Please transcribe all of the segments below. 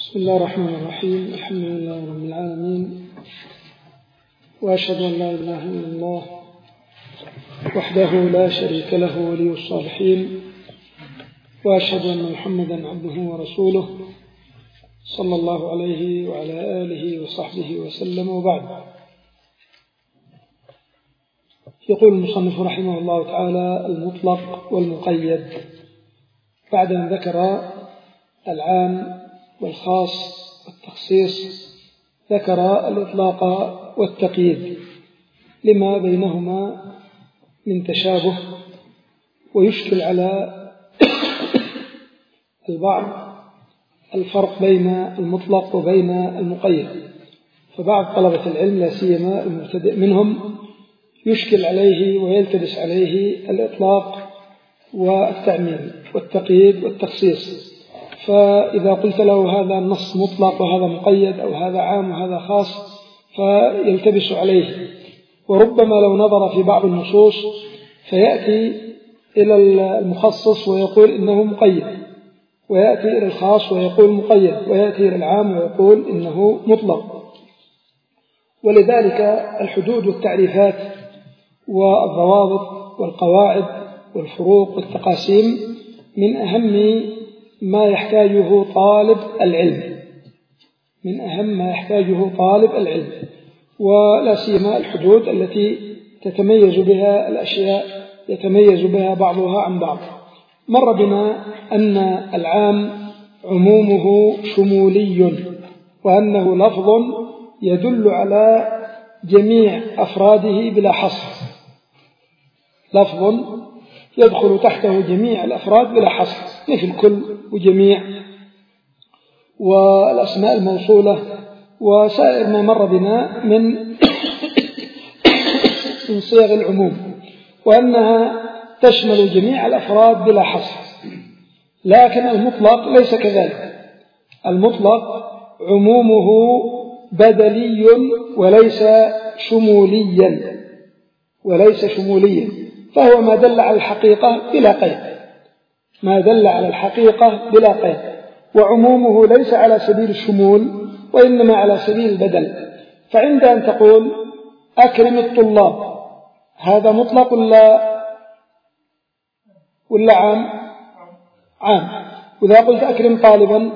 بسم الله الرحمن الرحيم. الحمد لله رب العالمين، وأشهد أن لا إله إلا الله وحده لا شريك له ولي الصالحين، وأشهد أن محمدا عبده ورسوله صلى الله عليه وعلى آله وصحبه وسلم، وبعد. يقول المصنف رحمه الله تعالى: المطلق والمقيد. بعد أن ذكر العام والخاص والتخصيص ذكر الإطلاق والتقييد لما بينهما من تشابه، ويشكل على البعض الفرق بين المطلق وبين المقيد، فبعض طلبة العلم لا سيما المبتدئ منهم يشكل عليه ويلتبس عليه الإطلاق والتعميم والتقييد والتخصيص، فإذا قلت له هذا النص مطلق وهذا مقيد أو هذا عام وهذا خاص فيلتبس عليه. وربما لو نظر في بعض النصوص فيأتي إلى المخصص ويقول إنه مقيد، ويأتي إلى الخاص ويقول مقيد، ويأتي إلى العام ويقول إنه مطلق. ولذلك الحدود والتعريفات والضوابط والقواعد والفروق والتقاسيم من أهم ما يحتاجه طالب العلم، من أهم ما يحتاجه طالب العلم، ولا سيما الحدود التي تتميز بها الأشياء يتميز بها بعضها عن بعض. مر بنا أن العام عمومه شمولي، وأنه لفظ يدل على جميع أفراده بلا حصر، لفظ يدخل تحته جميع الأفراد بلا حصر، مثل كل وجميع والأسماء الموصولة وسائر ما مر بنا من صيغ العموم، وأنها تشمل جميع الأفراد بلا حصر. لكن المطلق ليس كذلك، المطلق عمومه بدلي وليس شموليا، فهو ما دل على الحقيقة بلا قيد، ما دل على الحقيقة بلا قيد، وعمومه ليس على سبيل الشمول وإنما على سبيل البدل. فعند أن تقول أكرم الطلاب، هذا مطلق ولا عام؟ وإذا قلت أكرم طالبا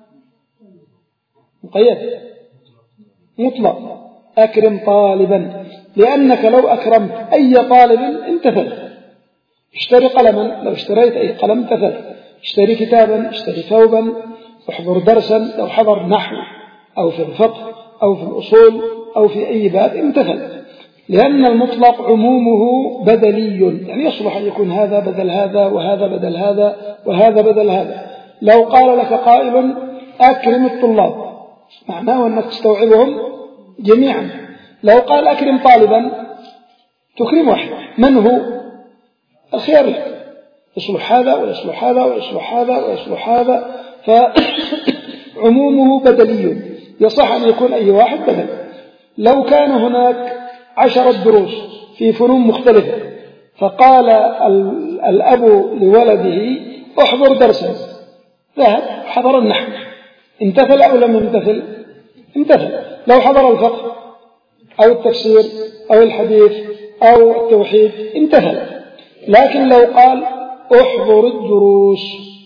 مقيد، مطلق، أكرم طالبا، لأنك لو أكرمت أي طالب امتثل. اشتري قلما، لو اشتريت أي قلم امتثل. اشتري كتابا، اشتري ثوبا، احضر درسا، لو حضر نحو أو في الفقه أو في الأصول أو في أي باب امتثل، لأن المطلق عمومه بدلي، يعني يصلح أن يكون هذا بدل هذا وهذا بدل هذا وهذا بدل هذا. لو قال لك قائل أكرم الطلاب، معناه أنك تستوعبهم جميعا. لو قال أكرم طالبا تكرم واحد، من هو؟ الخيار لك، يصلح هذا ويصلح هذا ويصلح هذا ويصلح هذا، فعمومه بدلي، يصح أن يكون أي واحد بدل. لو كان هناك 10 دروس في فنون مختلفة، فقال الأب لولده احضر درسا، ذهب حضر النحو، امتثل أو لم يمتثل؟ امتثل. لو حضر الفقه أو التفسير أو الحديث أو التوحيد امتثل. لكن لو قال احضر الدروس،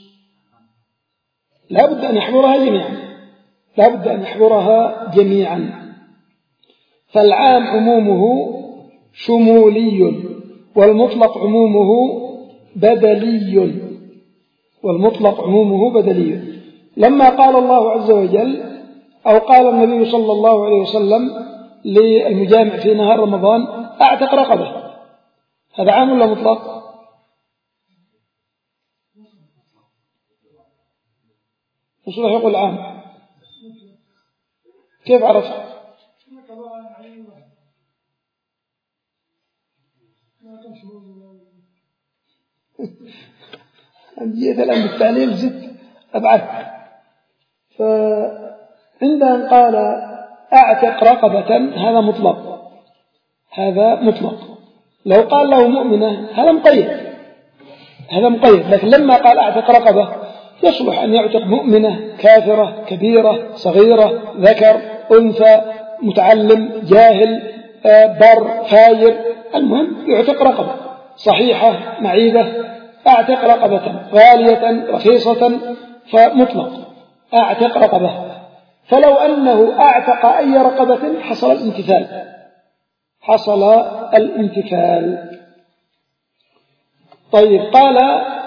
لا بد أن يحضرها جميعا، لا بد أن يحضرها جميعا. فالعام عمومه شمولي، والمطلق عمومه بدلي، والمطلق عمومه بدلي. لما قال الله عز وجل أو قال النبي صلى الله عليه وسلم للمجامع في نهار رمضان أعتق رقبة، هذا عام ولا مطلق؟ يصلح يقول عام. كيف عرفت؟ جيت الآن بالتعليل زدت أبعد. فعند أن قال أعتق رقبة هذا مطلق، هذا مطلق. لو قال له مؤمنة هذا مقيد، هذا مقيد. لكن لما قال أعتق رقبة يصلح أن يعتق مؤمنة كافرة كبيرة صغيرة ذكر أنثى متعلم جاهل بر فاجر، المهم يعتق رقبة صحيحة معيبة، أعتق رقبة غالية رخيصة فمطلق أعتق رقبة. فلو أنه أعتق أي رقبة حصل الامتثال، حصل الامتثال. طيب قال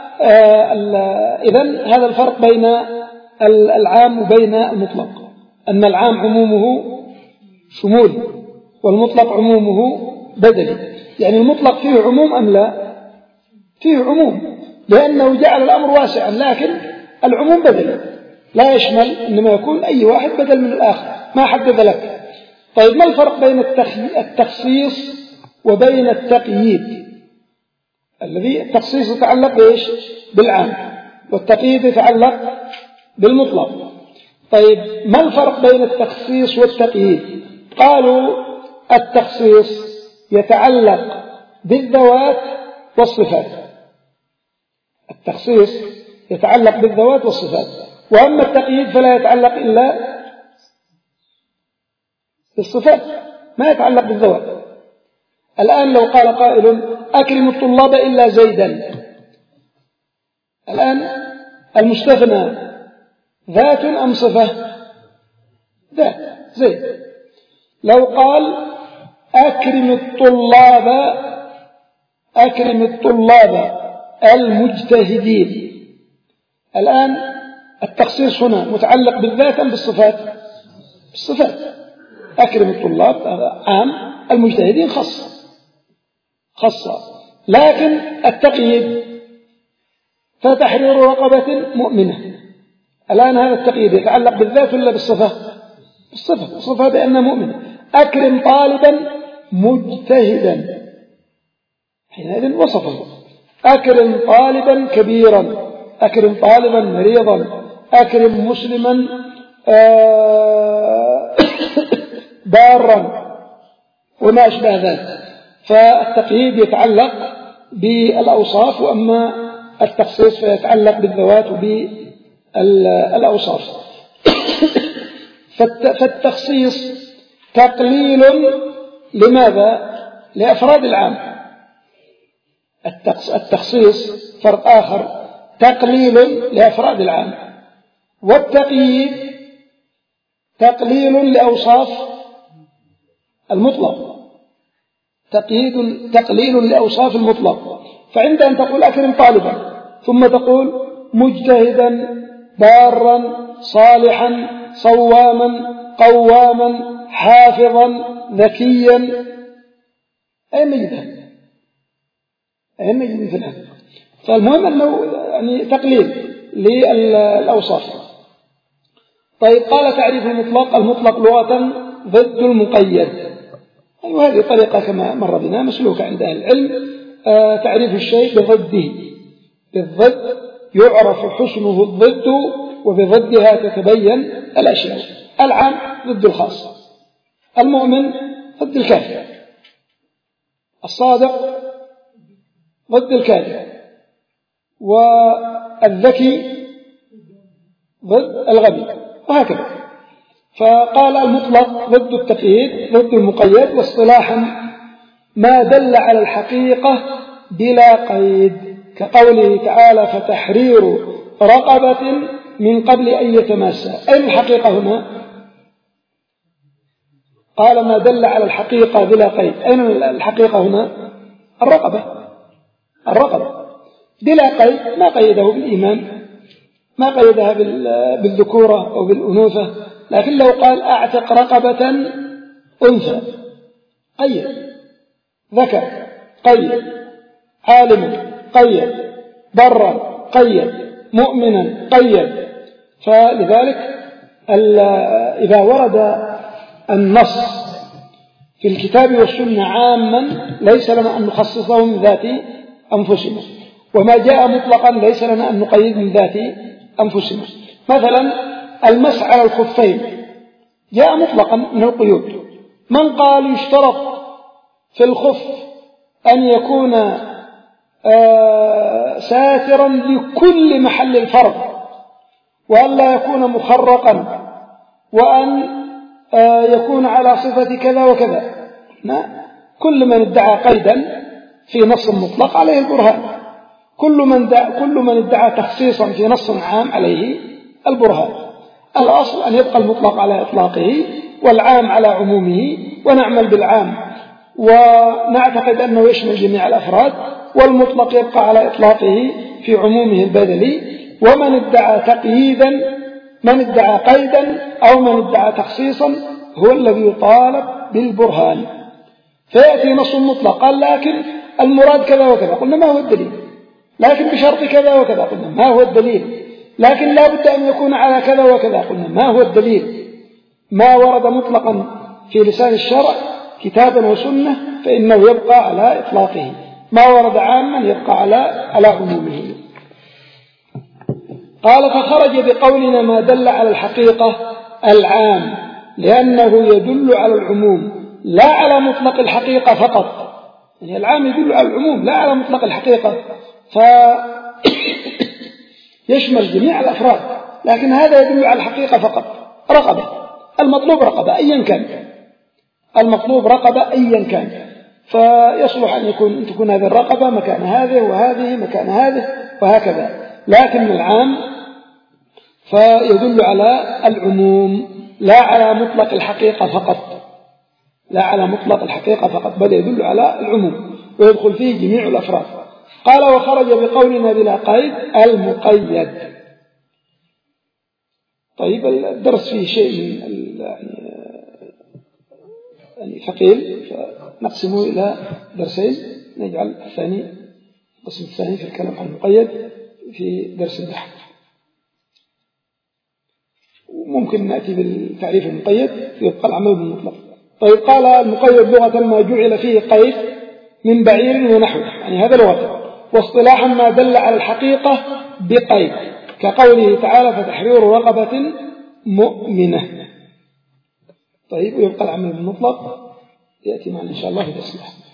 إذن هذا الفرق بين العام وبين المطلق، أن العام عمومه شمولي والمطلق عمومه بدلي. يعني المطلق فيه عموم أم لا؟ فيه عموم لأنه جعل الأمر واسعا، لكن العموم بدلي لا يشمل، إنما يكون أي واحد بدل من الآخر ما حدد لك. طيب ما الفرق بين التخصيص وبين التقييد؟ الذي التخصيص يتعلق بإيش؟ بالعام، والتقييد يتعلق بالمطلق. طيب ما الفرق بين التخصيص والتقييد؟ قالوا التخصيص يتعلق بالذوات والصفات، التخصيص يتعلق بالذوات والصفات، وأما التقييد فلا يتعلق إلا بالصفات ما يتعلق بالذوات. الآن لو قال قائل أكرم الطلاب إلا زيدا، الآن المستثنى ذات أم صفة؟ ذات زيد. لو قال أكرم الطلاب المجتهدين، الآن التخصيص هنا متعلق بالذات أم بالصفات؟ بالصفات. أكرم الطلاب عام، المجتهدين خاصة. لكن التقييد فتحرير رقبة مؤمنة، الآن هذا التقييد يتعلق بالذات ولا بالصفة؟ بالصفة بأنها مؤمنة. أكرم طالبا مجتهدا، حينئذ وصفه. أكرم طالبا كبيرا، أكرم طالبا مريضا، أكرم مسلما بارا وما أشبه ذلك. فالتقييد يتعلق بالأوصاف، وأما التخصيص فيتعلق بالذوات وبالأوصاف. فالتخصيص تقليل لماذا؟ لأفراد العام. التخصيص فرق آخر، تقليل لأفراد العام، والتقييد تقليل لأوصاف المطلق، تقليل لأوصاف المطلق. فعند أن تقول أكرم طالبا ثم تقول مجتهدا بارا صالحا صواما قواما حافظا ذكيا، أين نجد مثل هذا؟ فالمهم أنه يعني تقليل للأوصاف. طيب قال تعريف المطلق: المطلق لغة ضد المقيد. وهذه طريقة كما مر بنا مسلوكة عند أهل العلم، تعريف الشيء بضده، بالضد يعرف حسنه الضد، وبضدها تتبين الأشياء. العام ضد الخاص، المؤمن ضد الكافر، الصادق ضد الكاذب، والذكي ضد الغبي، وهكذا. فقال المطلق ضد التقييد ضد المقيد، واصطلاحا ما دل على الحقيقة بلا قيد، كقوله تعالى: فتحرير رقبة من قبل أن يتماسا. أين الحقيقة هنا؟ قال ما دل على الحقيقة بلا قيد. أين الحقيقة هنا؟ الرقبة بلا قيد، ما قيده بالإيمان، ما قيدها بالذكورة أو بالأنوثة. لكن لو قال أعتق رقبة أنثى قيد، ذكر قيد، عالم قيد، برا قيد، مؤمنا قيد. فلذلك إذا ورد النص في الكتاب والسنة عاما ليس لنا أن نخصصه من ذات أنفسنا، وما جاء مطلقا ليس لنا أن نقيد من ذات أنفسنا. مثلا المسح على الخفين جاء مطلقا من القيود. من قال يشترط في الخف أن يكون ساترا لكل محل الفرض وأن لا يكون مخرقا وأن يكون على صفة كذا وكذا. كل من ادعى قيدا في نص مطلق عليه البرهان، كل من ادعى تخصيصا في نص عام عليه البرهان. الأصل أن يبقى المطلق على إطلاقه والعام على عمومه، ونعمل بالعام ونعتقد أنه يشمل جميع الأفراد، والمطلق يبقى على إطلاقه في عمومه البدلي. ومن ادعى تقييدا، من ادعى قيدا أو من ادعى تخصيصا هو الذي يطالب بالبرهان. فيأتي نص مطلق قال لكن المراد كذا وكذا، قلنا ما هو الدليل؟ لكن بشرط كذا وكذا، قلنا ما هو الدليل؟ لكن لا بد أن يكون على كذا وكذا، قلنا ما هو الدليل؟ ما ورد مطلقا في لسان الشرع كتابا وسنة فإنه يبقى على إطلاقه، ما ورد عاما يبقى على عمومه. قال فخرج بقولنا ما دل على الحقيقة العام، لأنه يدل على العموم لا على مطلق الحقيقة فقط. يعني العام يدل على العموم لا على مطلق الحقيقة، فيشمل جميع الأفراد، لكن هذا يدل على الحقيقة فقط. رقبة، المطلوب رقبة أيا كان، المطلوب رقبة أيا كان، فيصلح أن تكون هذه الرقبة مكان هذه وهذه مكان هذه وهكذا. لكن العام فيدل على العموم لا على مطلق الحقيقة فقط، لا على مطلق الحقيقة فقط، بل يدل على العموم ويدخل فيه جميع الأفراد. قال وخرج بقولنا بلا قيد المقيد. طيب الدرس فيه شيء يعني ثقيل، فنقسمه إلى درسين، نجعل القسم الثاني في الكلام عن المقيد في درس النحو، وممكن نأتي بالتعريف المقيد يبقى العمل بالمطلق. طيب قال المقيد لغة ما جعل فيه قيد من بعير ونحوه، يعني هذا لغة، واصطلاحا ما دل على الحقيقة بقيد، كقوله تعالى فتحرير رقبة مؤمنة. طيب ويبقى العمل بالمطلق يأتي معنا إن شاء الله في درس النحو.